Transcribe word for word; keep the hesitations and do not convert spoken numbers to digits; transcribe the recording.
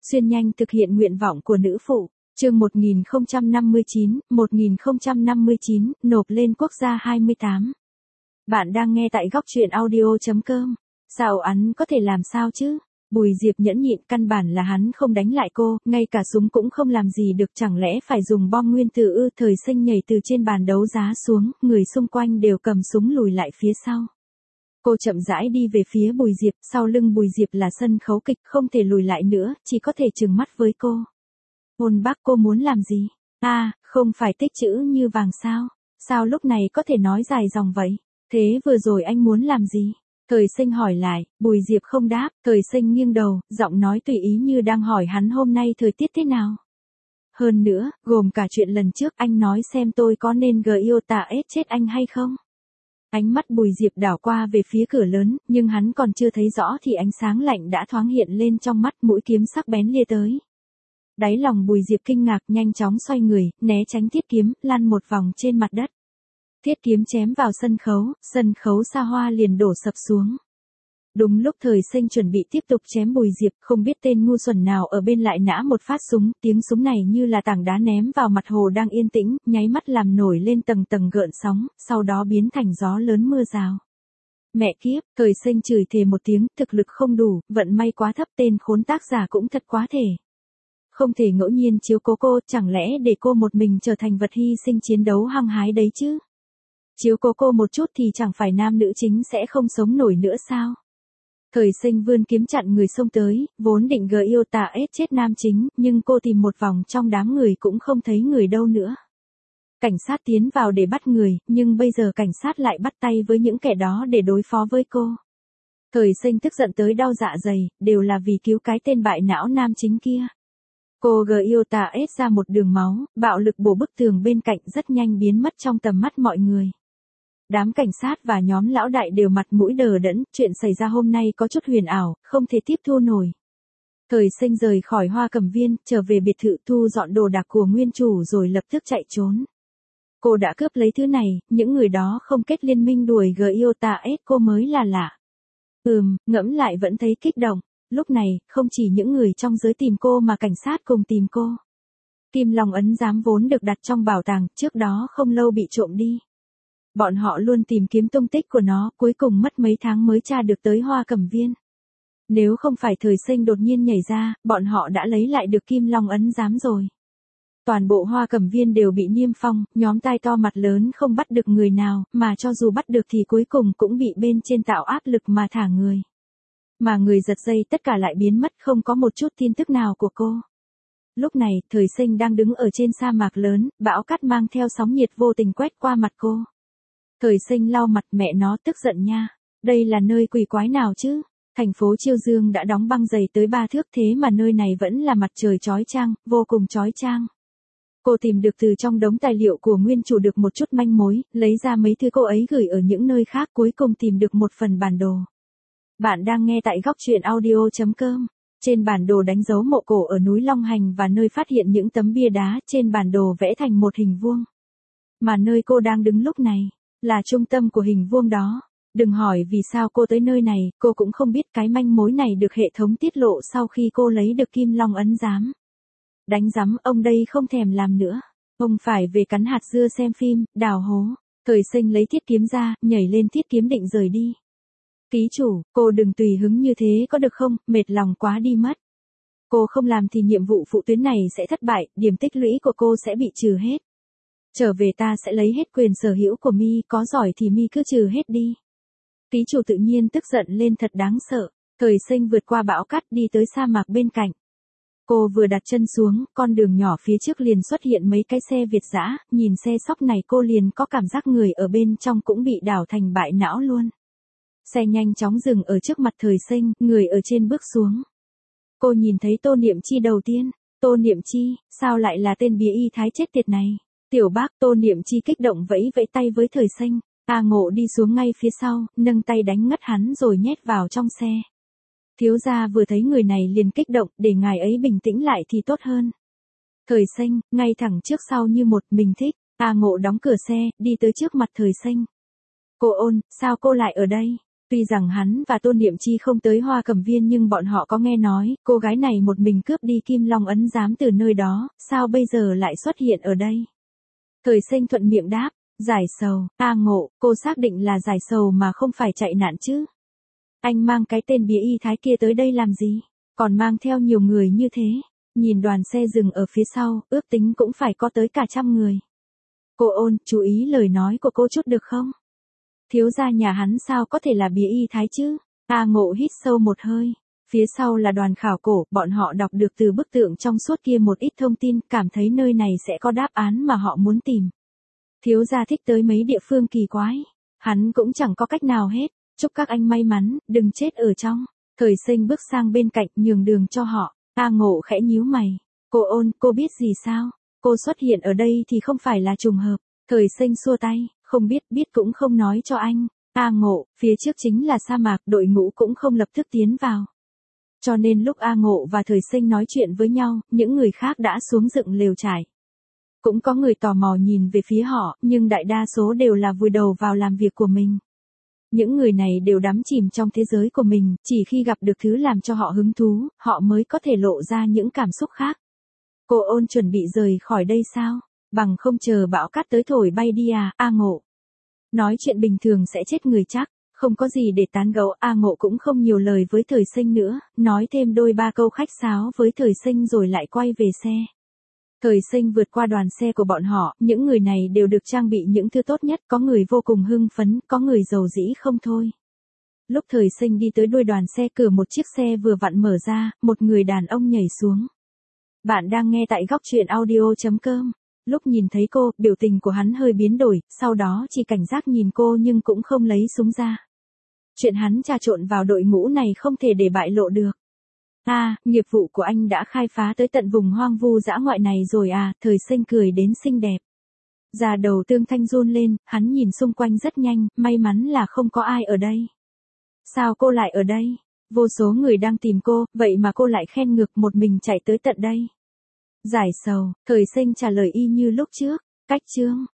Xuyên nhanh thực hiện nguyện vọng của nữ phụ. Chương một nghìn không trăm năm mươi chín, một nghìn không trăm năm mươi chín, nộp lên quốc gia hai mươi tám. Bạn đang nghe tại góc truyện audio chấm com. Sao hắn có thể làm sao chứ? Bùi Diệp nhẫn nhịn, căn bản là hắn không đánh lại cô, ngay cả súng cũng không làm gì được, chẳng lẽ phải dùng bom nguyên tử ư? Thời Sinh nhảy từ trên bàn đấu giá xuống, người xung quanh đều cầm súng lùi lại phía sau. Cô chậm rãi đi về phía Bùi Diệp, sau lưng Bùi Diệp là sân khấu kịch, không thể lùi lại nữa, chỉ có thể trừng mắt với cô. Ôn bác, cô muốn làm gì? À, không phải tích chữ như vàng sao? Sao lúc này có thể nói dài dòng vậy? Thế vừa rồi anh muốn làm gì? Thời Sinh hỏi lại. Bùi Diệp không đáp, Thời Sinh nghiêng đầu, giọng nói tùy ý như đang hỏi hắn hôm nay thời tiết thế nào. Hơn nữa, gồm cả chuyện lần trước, anh nói xem tôi có nên gờ yêu tà ết chết anh hay không? Ánh mắt Bùi Diệp đảo qua về phía cửa lớn, nhưng hắn còn chưa thấy rõ thì ánh sáng lạnh đã thoáng hiện lên trong mắt, mũi kiếm sắc bén lia tới. Đáy lòng Bùi Diệp kinh ngạc, nhanh chóng xoay người, né tránh thiết kiếm, lăn một vòng trên mặt đất. Thiết kiếm chém vào sân khấu, sân khấu xa hoa liền đổ sập xuống. Đúng lúc Thời Sinh chuẩn bị tiếp tục chém Bùi Diệp, không biết tên ngu xuẩn nào ở bên lại nã một phát súng, tiếng súng này như là tảng đá ném vào mặt hồ đang yên tĩnh, nháy mắt làm nổi lên tầng tầng gợn sóng, sau đó biến thành gió lớn mưa rào. Mẹ kiếp, Thời Sinh chửi thề một tiếng, thực lực không đủ, vận may quá thấp, tên khốn tác giả cũng thật quá thể. Không thể ngẫu nhiên chiếu cố cô, chẳng lẽ để cô một mình trở thành vật hy sinh chiến đấu hăng hái đấy chứ? Chiếu cố cô một chút thì chẳng phải nam nữ chính sẽ không sống nổi nữa sao? Thời Sinh vươn kiếm chặn người xông tới, vốn định gờ yêu tà ết chết nam chính, nhưng cô tìm một vòng trong đám người cũng không thấy người đâu nữa. Cảnh sát tiến vào để bắt người, nhưng bây giờ cảnh sát lại bắt tay với những kẻ đó để đối phó với cô. Thời Sinh tức giận tới đau dạ dày, đều là vì cứu cái tên bại não nam chính kia. Cô gờ yêu tà ết ra một đường máu, bạo lực bổ bức tường bên cạnh, rất nhanh biến mất trong tầm mắt mọi người. Đám cảnh sát và nhóm lão đại đều mặt mũi đờ đẫn, chuyện xảy ra hôm nay có chút huyền ảo, không thể tiếp thu nổi. Thời Sinh rời khỏi Hoa Cẩm Viên, trở về biệt thự, thu dọn đồ đạc của nguyên chủ rồi lập tức chạy trốn. Cô đã cướp lấy thứ này, những người đó không kết liên minh đuổi gờ yêu tà ết cô mới là lạ. Ừm, ngẫm lại vẫn thấy kích động. Lúc này, không chỉ những người trong giới tìm cô mà cảnh sát cùng tìm cô. Kim Long ấn giám vốn được đặt trong bảo tàng, trước đó không lâu bị trộm đi. Bọn họ luôn tìm kiếm tung tích của nó, cuối cùng mất mấy tháng mới tra được tới Hoa Cẩm Viên. Nếu không phải Thời Sinh đột nhiên nhảy ra, bọn họ đã lấy lại được Kim Long ấn giám rồi. Toàn bộ Hoa Cẩm Viên đều bị niêm phong, nhóm tai to mặt lớn không bắt được người nào, mà cho dù bắt được thì cuối cùng cũng bị bên trên tạo áp lực mà thả người. Mà người giật dây tất cả lại biến mất, không có một chút tin tức nào của cô. Lúc này, Thời Sinh đang đứng ở trên sa mạc lớn, bão cát mang theo sóng nhiệt vô tình quét qua mặt cô. Thời Sinh lau mặt, mẹ nó tức giận nha. Đây là nơi quỷ quái nào chứ? Thành phố Chiêu Dương đã đóng băng dày tới ba thước, thế mà nơi này vẫn là mặt trời chói chang, vô cùng chói chang. Cô tìm được từ trong đống tài liệu của nguyên chủ được một chút manh mối, lấy ra mấy thứ cô ấy gửi ở những nơi khác, cuối cùng tìm được một phần bản đồ. Bạn đang nghe tại góc truyện audio chấm com. Trên bản đồ đánh dấu mộ cổ ở núi Long Hành và nơi phát hiện những tấm bia đá, trên bản đồ vẽ thành một hình vuông. Mà nơi cô đang đứng lúc này, là trung tâm của hình vuông đó. Đừng hỏi vì sao cô tới nơi này, cô cũng không biết, cái manh mối này được hệ thống tiết lộ sau khi cô lấy được Kim Long ấn giám. Đánh rắm, ông đây không thèm làm nữa. Ông phải về cắn hạt dưa xem phim, đào hố. Thời Sinh lấy thiết kiếm ra, nhảy lên thiết kiếm định rời đi. Ký chủ, cô đừng tùy hứng như thế có được không, mệt lòng quá đi mất. Cô không làm thì nhiệm vụ phụ tuyến này sẽ thất bại, điểm tích lũy của cô sẽ bị trừ hết. Trở về ta sẽ lấy hết quyền sở hữu của mi, có giỏi thì mi cứ trừ hết đi. Ký chủ tự nhiên tức giận lên thật đáng sợ. Thời Sinh vượt qua bão cát đi tới sa mạc bên cạnh. Cô vừa đặt chân xuống, con đường nhỏ phía trước liền xuất hiện mấy cái xe Việt dã, nhìn xe sóc này cô liền có cảm giác người ở bên trong cũng bị đảo thành bại não luôn. Xe nhanh chóng dừng ở trước mặt Thời Sinh, người ở trên bước xuống. Cô nhìn thấy Tô Niệm Chi đầu tiên. Tô Niệm Chi, sao lại là tên bía y thái chết tiệt này? Tiểu bác, Tô Niệm Chi kích động vẫy vẫy tay với Thời Sinh. A Ngộ đi xuống ngay phía sau, nâng tay đánh ngất hắn rồi nhét vào trong xe. Thiếu gia vừa thấy người này liền kích động, để ngài ấy bình tĩnh lại thì tốt hơn. Thời Sinh, ngay thẳng trước sau như một, mình thích. A Ngộ đóng cửa xe, đi tới trước mặt Thời Sinh. Cô Ôn, sao cô lại ở đây? Tuy rằng hắn và Tôn Niệm Chi không tới Hoa Cẩm Viên nhưng bọn họ có nghe nói, cô gái này một mình cướp đi Kim Long ấn giám từ nơi đó, sao bây giờ lại xuất hiện ở đây? Thời Sinh thuận miệng đáp, giải sầu, A Ngộ, cô xác định là giải sầu mà không phải chạy nạn chứ? Anh mang cái tên bía y thái kia tới đây làm gì? Còn mang theo nhiều người như thế. Nhìn đoàn xe dừng ở phía sau, ước tính cũng phải có tới cả trăm người. Cô Ôn, chú ý lời nói của cô chút được không? Thiếu gia nhà hắn sao có thể là bía y thái chứ? A Ngộ hít sâu một hơi. Phía sau là đoàn khảo cổ, bọn họ đọc được từ bức tượng trong suốt kia một ít thông tin, cảm thấy nơi này sẽ có đáp án mà họ muốn tìm. Thiếu gia thích tới mấy địa phương kỳ quái. Hắn cũng chẳng có cách nào hết. Chúc các anh may mắn, đừng chết ở trong. Thời Sinh bước sang bên cạnh nhường đường cho họ. A Ngộ khẽ nhíu mày. Cô Ôn, cô biết gì sao? Cô xuất hiện ở đây thì không phải là trùng hợp. Thời Sinh xua tay, không biết, biết cũng không nói cho anh. A Ngộ, phía trước chính là sa mạc, đội ngũ cũng không lập tức tiến vào. Cho nên lúc A Ngộ và Thời Sinh nói chuyện với nhau, những người khác đã xuống dựng lều trại. Cũng có người tò mò nhìn về phía họ, nhưng đại đa số đều là vùi đầu vào làm việc của mình. Những người này đều đắm chìm trong thế giới của mình, chỉ khi gặp được thứ làm cho họ hứng thú, họ mới có thể lộ ra những cảm xúc khác. Cô Ôn chuẩn bị rời khỏi đây sao? Bằng không chờ bão cát tới thổi bay đi à, A Ngộ. Nói chuyện bình thường sẽ chết người chắc, không có gì để tán gẫu. A Ngộ cũng không nhiều lời với Thời Sinh nữa, nói thêm đôi ba câu khách sáo với Thời Sinh rồi lại quay về xe. Thời Sinh vượt qua đoàn xe của bọn họ, những người này đều được trang bị những thứ tốt nhất, có người vô cùng hưng phấn, có người giàu dĩ không thôi. Lúc Thời Sinh đi tới đuôi đoàn xe, cửa một chiếc xe vừa vặn mở ra, một người đàn ông nhảy xuống. Bạn đang nghe tại góc truyện audio chấm com. Lúc nhìn thấy cô, biểu tình của hắn hơi biến đổi, sau đó chỉ cảnh giác nhìn cô nhưng cũng không lấy súng ra. Chuyện hắn trà trộn vào đội ngũ này không thể để bại lộ được. À, nghiệp vụ của anh đã khai phá tới tận vùng hoang vu dã ngoại này rồi à, Thời Sinh cười đến xinh đẹp. Da đầu Tương Thanh run lên, hắn nhìn xung quanh rất nhanh, may mắn là không có ai ở đây. Sao cô lại ở đây? Vô số người đang tìm cô, vậy mà cô lại khen ngược một mình chạy tới tận đây. Giải sầu, Thời Sinh trả lời y như lúc trước, cách chương.